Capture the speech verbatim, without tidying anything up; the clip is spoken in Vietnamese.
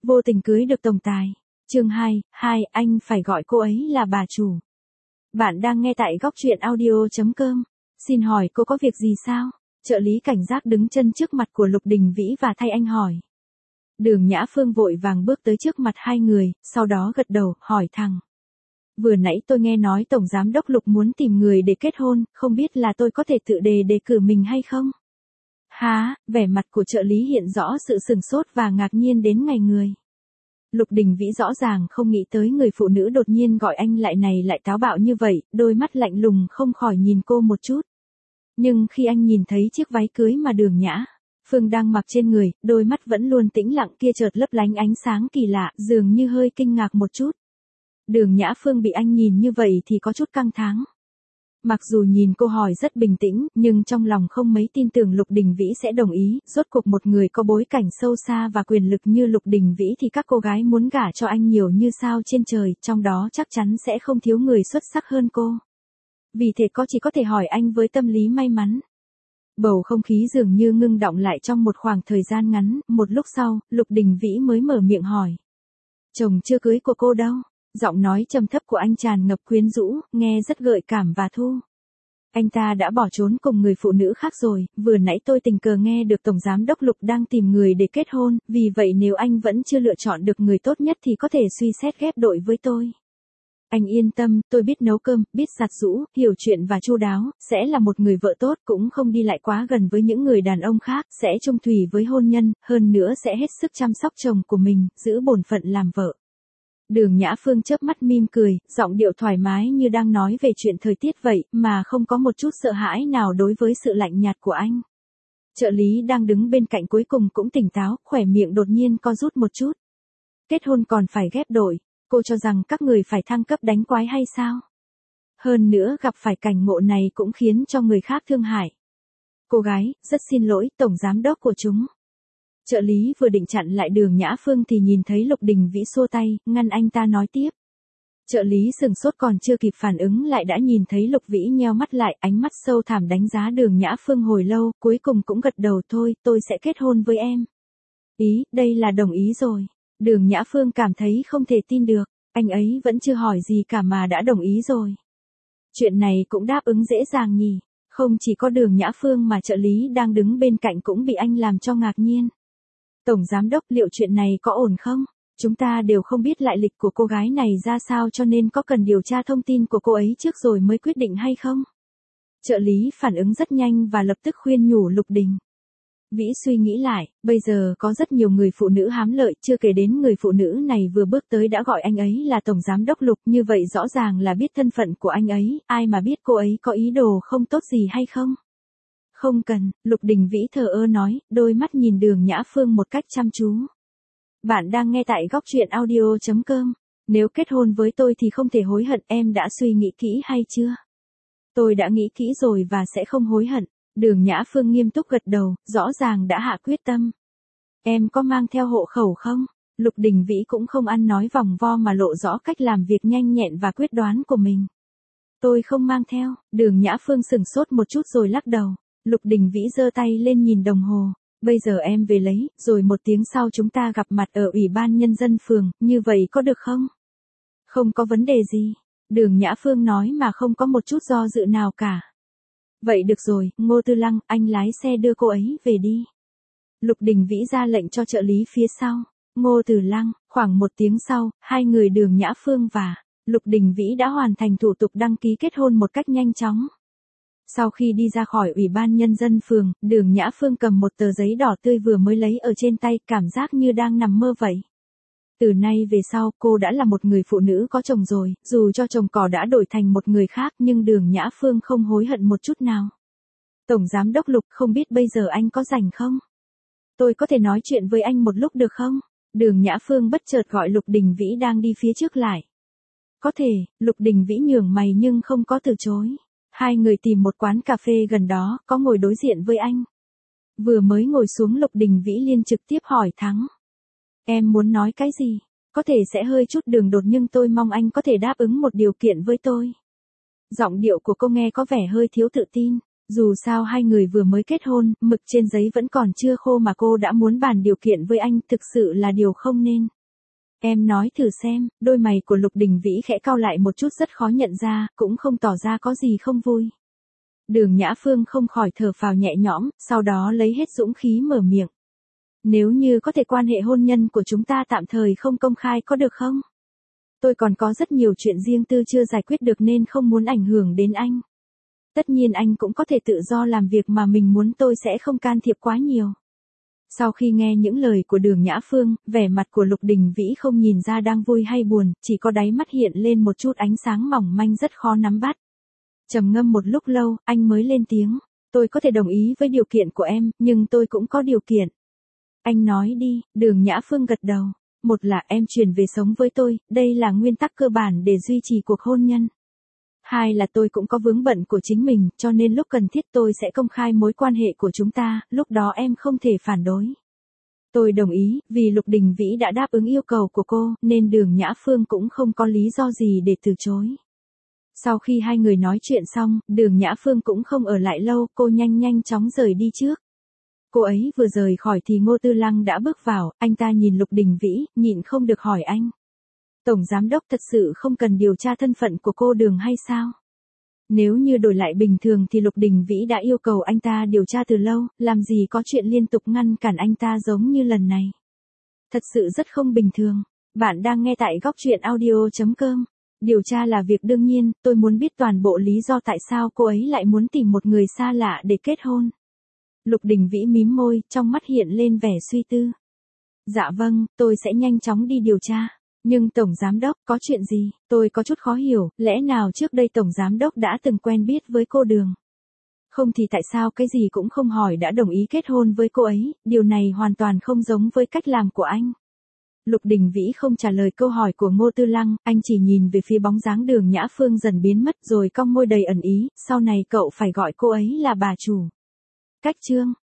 Vô tình cưới được tổng tài. Chương hai, hai, anh phải gọi cô ấy là bà chủ. Bạn đang nghe tại góc truyện audio chấm com. Xin hỏi cô có việc gì sao? Trợ lý cảnh giác đứng chân trước mặt của Lục Đình Vĩ và thay anh hỏi. Đường Nhã Phương vội vàng bước tới trước mặt hai người, sau đó gật đầu, hỏi thẳng. Vừa nãy tôi nghe nói Tổng Giám đốc Lục muốn tìm người để kết hôn, không biết là tôi có thể tự đề đề cử mình hay không? Hả, vẻ mặt của trợ lý hiện rõ sự sửng sốt và ngạc nhiên đến ngày người. Lục Đình Vĩ rõ ràng không nghĩ tới người phụ nữ đột nhiên gọi anh lại này lại táo bạo như vậy, đôi mắt lạnh lùng không khỏi nhìn cô một chút. Nhưng khi anh nhìn thấy chiếc váy cưới mà Đường Nhã Phương đang mặc trên người, đôi mắt vẫn luôn tĩnh lặng kia chợt lấp lánh ánh sáng kỳ lạ, dường như hơi kinh ngạc một chút. Đường Nhã Phương bị anh nhìn như vậy thì có chút căng thẳng. Mặc dù nhìn cô hỏi rất bình tĩnh, nhưng trong lòng không mấy tin tưởng Lục Đình Vĩ sẽ đồng ý, rốt cuộc một người có bối cảnh sâu xa và quyền lực như Lục Đình Vĩ thì các cô gái muốn gả cho anh nhiều như sao trên trời, trong đó chắc chắn sẽ không thiếu người xuất sắc hơn cô. Vì thế có chỉ có thể hỏi anh với tâm lý may mắn. Bầu không khí dường như ngưng đọng lại trong một khoảng thời gian ngắn, một lúc sau, Lục Đình Vĩ mới mở miệng hỏi. Chồng chưa cưới của cô đâu? Giọng nói trầm thấp của anh tràn ngập quyến rũ, nghe rất gợi cảm và thu. Anh ta đã bỏ trốn cùng người phụ nữ khác rồi, vừa nãy tôi tình cờ nghe được Tổng Giám đốc Lục đang tìm người để kết hôn, vì vậy nếu anh vẫn chưa lựa chọn được người tốt nhất thì có thể suy xét ghép đội với tôi. Anh yên tâm, tôi biết nấu cơm, biết giặt giũ, hiểu chuyện và chu đáo, sẽ là một người vợ tốt, cũng không đi lại quá gần với những người đàn ông khác, sẽ chung thủy với hôn nhân, hơn nữa sẽ hết sức chăm sóc chồng của mình, giữ bổn phận làm vợ. Đường Nhã Phương chớp mắt mỉm cười, giọng điệu thoải mái như đang nói về chuyện thời tiết vậy, mà không có một chút sợ hãi nào đối với sự lạnh nhạt của anh. Trợ lý đang đứng bên cạnh cuối cùng cũng tỉnh táo, khỏe miệng đột nhiên co rút một chút. Kết hôn còn phải ghép đội, cô cho rằng các người phải thăng cấp đánh quái hay sao? Hơn nữa gặp phải cảnh ngộ này cũng khiến cho người khác thương hại. Cô gái, rất xin lỗi, Tổng Giám đốc của chúng. Trợ lý vừa định chặn lại Đường Nhã Phương thì nhìn thấy Lục Đình Vĩ xua tay, ngăn anh ta nói tiếp. Trợ lý sừng sốt còn chưa kịp phản ứng lại đã nhìn thấy Lục Vĩ nheo mắt lại, ánh mắt sâu thẳm đánh giá Đường Nhã Phương hồi lâu, cuối cùng cũng gật đầu thôi, tôi sẽ kết hôn với em. Ý, đây là đồng ý rồi. Đường Nhã Phương cảm thấy không thể tin được, anh ấy vẫn chưa hỏi gì cả mà đã đồng ý rồi. Chuyện này cũng đáp ứng dễ dàng nhỉ, không chỉ có Đường Nhã Phương mà trợ lý đang đứng bên cạnh cũng bị anh làm cho ngạc nhiên. Tổng Giám đốc, liệu chuyện này có ổn không? Chúng ta đều không biết lại lịch của cô gái này ra sao cho nên có cần điều tra thông tin của cô ấy trước rồi mới quyết định hay không? Trợ lý phản ứng rất nhanh và lập tức khuyên nhủ Lục Đình Vĩ suy nghĩ lại, bây giờ có rất nhiều người phụ nữ hám lợi, chưa kể đến người phụ nữ này vừa bước tới đã gọi anh ấy là Tổng Giám đốc Lục, như vậy rõ ràng là biết thân phận của anh ấy, ai mà biết cô ấy có ý đồ không tốt gì hay không? Không cần, Lục Đình Vĩ thờ ơ nói, đôi mắt nhìn Đường Nhã Phương một cách chăm chú. Bạn đang nghe tại góc truyện audio chấm com. Nếu kết hôn với tôi thì không thể hối hận, em đã suy nghĩ kỹ hay chưa? Tôi đã nghĩ kỹ rồi và sẽ không hối hận. Đường Nhã Phương nghiêm túc gật đầu, rõ ràng đã hạ quyết tâm. Em có mang theo hộ khẩu không? Lục Đình Vĩ cũng không ăn nói vòng vo mà lộ rõ cách làm việc nhanh nhẹn và quyết đoán của mình. Tôi không mang theo, Đường Nhã Phương sừng sốt một chút rồi lắc đầu. Lục Đình Vĩ giơ tay lên nhìn đồng hồ. Bây giờ em về lấy, rồi một tiếng sau chúng ta gặp mặt ở Ủy ban Nhân dân phường, như vậy có được không? Không có vấn đề gì. Đường Nhã Phương nói mà không có một chút do dự nào cả. Vậy được rồi, Ngô Tư Lăng, anh lái xe đưa cô ấy về đi. Lục Đình Vĩ ra lệnh cho trợ lý phía sau. Ngô Tư Lăng, khoảng một tiếng sau, hai người Đường Nhã Phương và Lục Đình Vĩ đã hoàn thành thủ tục đăng ký kết hôn một cách nhanh chóng. Sau khi đi ra khỏi Ủy ban Nhân dân phường, Đường Nhã Phương cầm một tờ giấy đỏ tươi vừa mới lấy ở trên tay, cảm giác như đang nằm mơ vậy. Từ nay về sau, cô đã là một người phụ nữ có chồng rồi, dù cho chồng cỏ đã đổi thành một người khác nhưng Đường Nhã Phương không hối hận một chút nào. Tổng Giám đốc Lục, không biết bây giờ anh có rảnh không? Tôi có thể nói chuyện với anh một lúc được không? Đường Nhã Phương bất chợt gọi Lục Đình Vĩ đang đi phía trước lại. Có thể, Lục Đình Vĩ nhướng mày nhưng không có từ chối. Hai người tìm một quán cà phê gần đó, có ngồi đối diện với anh. Vừa mới ngồi xuống Lục Đình Vĩ liên trực tiếp hỏi thẳng. Em muốn nói cái gì? Có thể sẽ hơi chút đường đột nhưng tôi mong anh có thể đáp ứng một điều kiện với tôi. Giọng điệu của cô nghe có vẻ hơi thiếu tự tin. Dù sao hai người vừa mới kết hôn, mực trên giấy vẫn còn chưa khô mà cô đã muốn bàn điều kiện với anh, thực sự là điều không nên. Em nói thử xem, đôi mày của Lục Đình Vĩ khẽ cau lại một chút rất khó nhận ra, cũng không tỏ ra có gì không vui. Đường Nhã Phương không khỏi thở phào nhẹ nhõm, sau đó lấy hết dũng khí mở miệng. Nếu như có thể quan hệ hôn nhân của chúng ta tạm thời không công khai có được không? Tôi còn có rất nhiều chuyện riêng tư chưa giải quyết được nên không muốn ảnh hưởng đến anh. Tất nhiên anh cũng có thể tự do làm việc mà mình muốn, tôi sẽ không can thiệp quá nhiều. Sau khi nghe những lời của Đường Nhã Phương, vẻ mặt của Lục Đình Vĩ không nhìn ra đang vui hay buồn, chỉ có đáy mắt hiện lên một chút ánh sáng mỏng manh rất khó nắm bắt. Trầm ngâm một lúc lâu, anh mới lên tiếng. Tôi có thể đồng ý với điều kiện của em, nhưng tôi cũng có điều kiện. Anh nói đi. Đường Nhã Phương gật đầu. Một là em chuyển về sống với tôi, đây là nguyên tắc cơ bản để duy trì cuộc hôn nhân. Hai là tôi cũng có vướng bận của chính mình, cho nên lúc cần thiết tôi sẽ công khai mối quan hệ của chúng ta, lúc đó em không thể phản đối. Tôi đồng ý, vì Lục Đình Vĩ đã đáp ứng yêu cầu của cô, nên Đường Nhã Phương cũng không có lý do gì để từ chối. Sau khi hai người nói chuyện xong, Đường Nhã Phương cũng không ở lại lâu, cô nhanh nhanh chóng rời đi trước. Cô ấy vừa rời khỏi thì Ngô Tư Lăng đã bước vào, anh ta nhìn Lục Đình Vĩ, nhịn không được hỏi anh. Tổng giám đốc thật sự không cần điều tra thân phận của cô Đường hay sao? Nếu như đổi lại bình thường thì Lục Đình Vĩ đã yêu cầu anh ta điều tra từ lâu, làm gì có chuyện liên tục ngăn cản anh ta giống như lần này. Thật sự rất không bình thường. Bạn đang nghe tại góc truyện audio chấm com. Điều tra là việc đương nhiên, tôi muốn biết toàn bộ lý do tại sao cô ấy lại muốn tìm một người xa lạ để kết hôn. Lục Đình Vĩ mím môi, trong mắt hiện lên vẻ suy tư. Dạ vâng, tôi sẽ nhanh chóng đi điều tra. Nhưng Tổng Giám Đốc, có chuyện gì? Tôi có chút khó hiểu, lẽ nào trước đây Tổng Giám Đốc đã từng quen biết với cô Đường? Không thì tại sao cái gì cũng không hỏi đã đồng ý kết hôn với cô ấy, điều này hoàn toàn không giống với cách làm của anh. Lục Đình Vĩ không trả lời câu hỏi của Ngô Tư Lăng, anh chỉ nhìn về phía bóng dáng Đường Nhã Phương dần biến mất rồi cong môi đầy ẩn ý, sau này cậu phải gọi cô ấy là bà chủ. Cách chương